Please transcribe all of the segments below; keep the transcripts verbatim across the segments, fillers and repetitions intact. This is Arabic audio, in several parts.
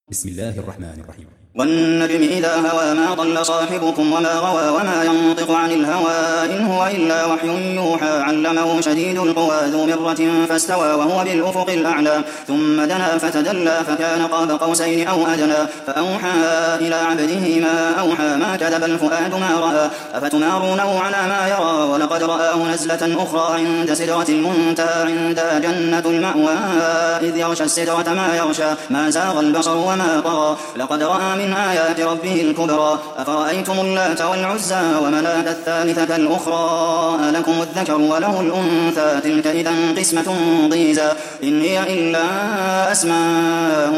بسم الله الرحمن الرحيم. والنجم إذا هوى ما ضل صاحبكم وما غوى وما ينطق عن الهوى إن هو إلا وحي يوحى علمه شديد القوى ذو مرة فاستوى وهو بالأفق الأعلى ثم دنا فتدلى فكان قاب قوسين أو أدنى فأوحى إلى عبده ما أوحى ما كذب الفؤاد ما رأى أفتمارونه على ما يرى ولقد رآه نزلة أخرى عند سدرة المنتهى عندها جنة المأوى إذ يغشى السدرة ما يغشى ما زاغ البصر وما طغى لقد رأى من آيات ربه الكبرى أفرأيتم اللات والعزى ومناة الثالثة الأخرى ألكم الذكر وله الأنثى تلك إذا قسمة ضيزى إن هي إلا أسماء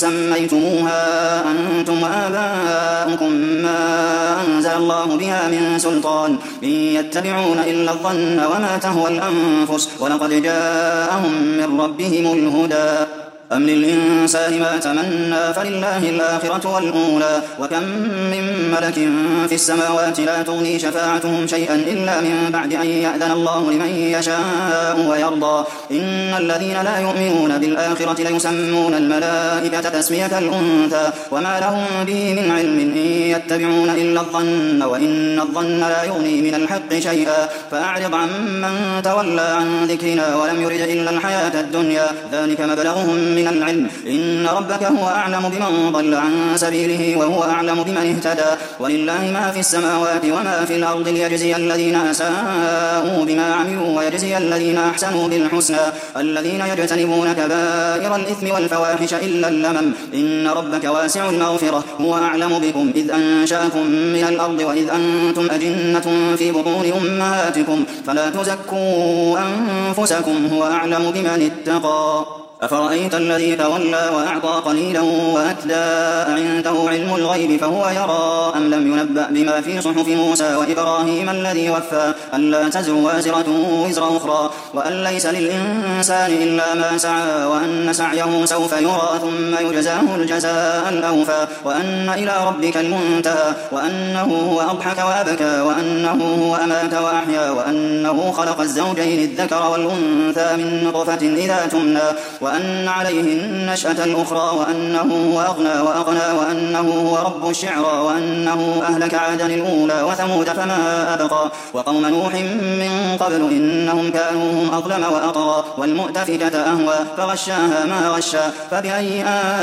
سميتموها أنتم وآباؤكم ما أنزل الله بها من سلطان إن يتبعون إلا الظن وما تهوى الأنفس ولقد جاءهم من ربهم الهدى أم للإنسان ما تمنى فلله الآخرة والأولى وكم من ملك في السماوات لا تغني شفاعتهم شيئا إلا من بعد أن يأذن الله لمن يشاء ويرضى إن الذين لا يؤمنون بالآخرة ليسمون الملائكة تسمية الأنثى وما لهم به من علم إن يتبعون إلا الظن وإن الظن لا يغني من الحق شيئا فأعرض عن من تولى عن ذكرنا ولم يرد إلا الحياة الدنيا ذلك مبلغهم من العلم إن ربك هو أعلم بمن ضل عن سبيله وهو أعلم بمن اهتدى ولله ما في السماوات وما في الأرض ليجزي الذين أساءوا بما عملوا ويجزي الذين أحسنوا بالحسنى الذين يجتنبون كبائر الإثم والفواحش إلا اللمم إن ربك واسع المغفرة هو أعلم بكم إذ أنشأكم من الأرض وإذ أنتم أجنة في بطون أمهاتكم فلا تزكوا أنفسكم هو أعلم بمن اتقى أفرأيت الذي تولى وأعطى قليلا وأكدى عنده علم الغيب فهو يرى أم لم ينبأ بما في صحف موسى وإبراهيم الذي وفى ألا تزر وازرة وزر أخرى وأن ليس للإنسان إلا ما سعى وأن سعيه سوف يرى ثم يجزاه الجزاء الأوفى وأن إلى ربك المنتهى وأنه هو أضحك وأبكى وأنه هو أمات وأحيا وأنه خلق الزوجين الذكر والأنثى من نطفة إذا تمنى وأن عليه النشأة الأخرى وأنه هو أغنى وأغنى وأنه هو رب الشعرى وأنه أهلك عادا الأولى وثمود فما أبقى وقوم نوح من قبل إنهم كانوا هم أظلم وأطغى والمؤتفكة أهوى فغشاها ما غشى فبأي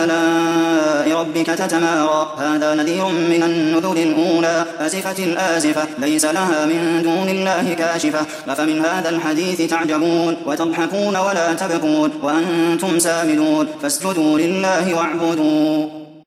آلاء ربك تتمارى هذا نذير من النذر الأولى أزفت الآزفة ليس لها من دون الله كاشفة أفمن هذا الحديث تعجبون وتضحكون ولا تبكون وأنتم سامدون فاسجدوا لله واعبدوا